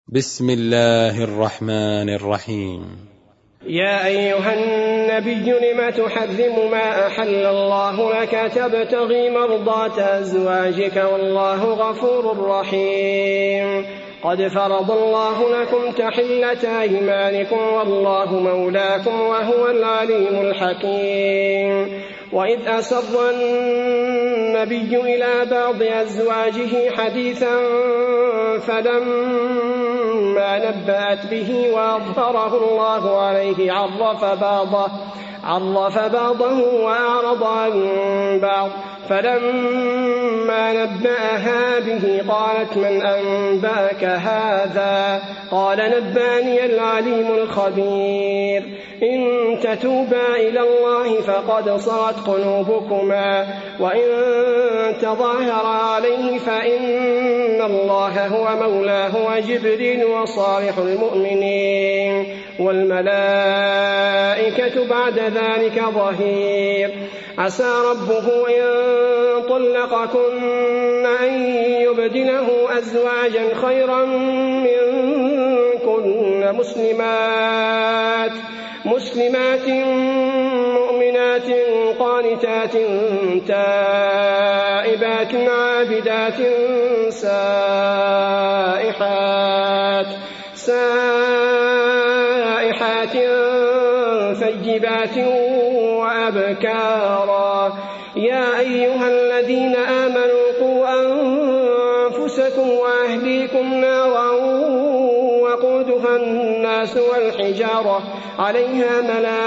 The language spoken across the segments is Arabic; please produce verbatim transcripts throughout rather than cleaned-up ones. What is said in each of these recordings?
بسم الله الرحمن الرحيم. يا أيها النبي لم تحرم ما أحل الله لك تبتغي مرضات أزواجك والله غفور رحيم. قد فرض الله لكم تحلة أيمانكم والله مولاكم وهو العليم الحكيم. وإذ أسر النبي إلى بعض أزواجه حديثا فلما نبأت به وأظهره الله عليه عرف بعضه, عرف بعضه وأعرض عن بعض. فلما نبأها به قالت من أنبأك هذا؟ قال نبأني العليم الخبير. إن تتوبا إلى الله فقد صغت قلوبكما وإن تظاهرا عليه فإن الله هو مولاه وجبريل وصالح المؤمنين والملائكة بعد ذلك ظهير. عسى ربه إن طلقكن أن يبدله أزواجا خيرا منكن مسلمات مسلمات مؤمنات قانتات تائبات عابدات سائحات سائحات ثيبات وأبكارا. يا أيها الذين آمنوا قوا أنفسكم وأهليكم نارا وقودها الناس والحجارة عليها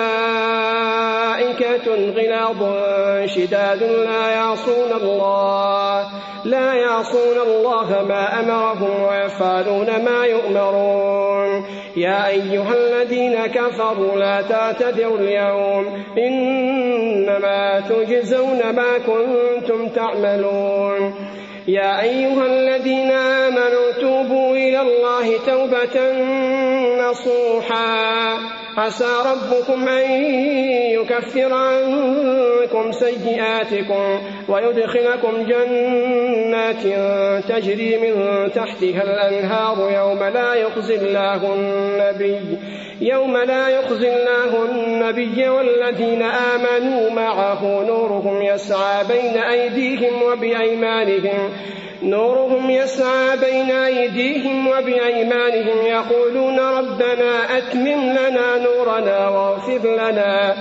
ملائكة غلاظ شداد لا يعصون الله لا يعصون الله ما أمرهم ويفعلون ما يؤمرون. يا أيها الذين كفروا لا تعتذروا اليوم إنما تجزون ما كنتم تعملون. يا أيها الذين آمنوا توبوا إلى الله توبة نصوحا عسى ربكم أن يكفر عنكم سيئاتكم ويدخلكم جنات تجري من تحتها الأنهار يوم لا يخزي الله النبي يوم لا يخزي الله النبي والذين آمنوا معه نورهم يسعى بين أيديهم وبأيمانهم نورهم يسعى بين أيديهم وبأيمانهم يقولون ربنا أتمم لنا نورنا واغفر لنا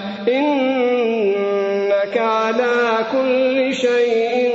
إنك على كل شيء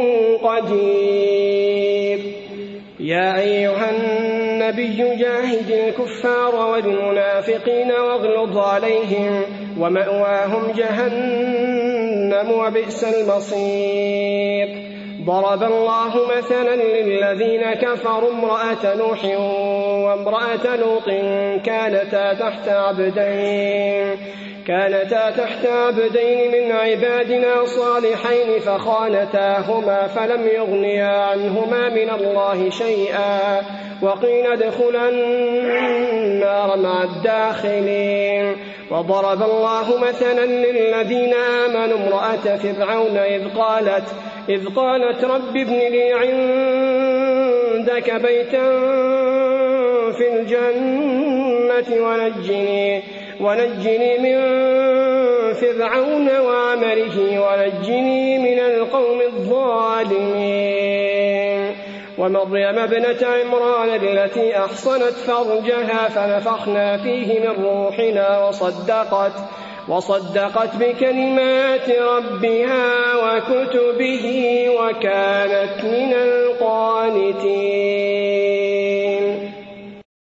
قدير. يا أيها النبي جاهد الكفار والمنافقين واغلظ عليهم ومأواهم جهنم وبئس المصير. ضرب الله مثلا للذين كفروا امرأة نوح وامرأة لوط كانتا تحت عبدين كانتا تحت عبدين من عبادنا صالحين فخانتاهما فلم يغنيا عنهما من الله شيئا وقيل ادخلا النار مع الداخلين. وضرب الله مثلا للذين آمنوا امرأة فرعون إذ قالت إذ قالت رب ابن لي عندك بيتا في الجنة ونجني ونجني من فرعون وعمله ونجني من القوم الظالمين. ومريم ابنة عمران التي أحصنت فرجها فنفخنا فيه من روحنا وصدقت وصدقت بكلمات ربها وكتبه وكانت من القانتين.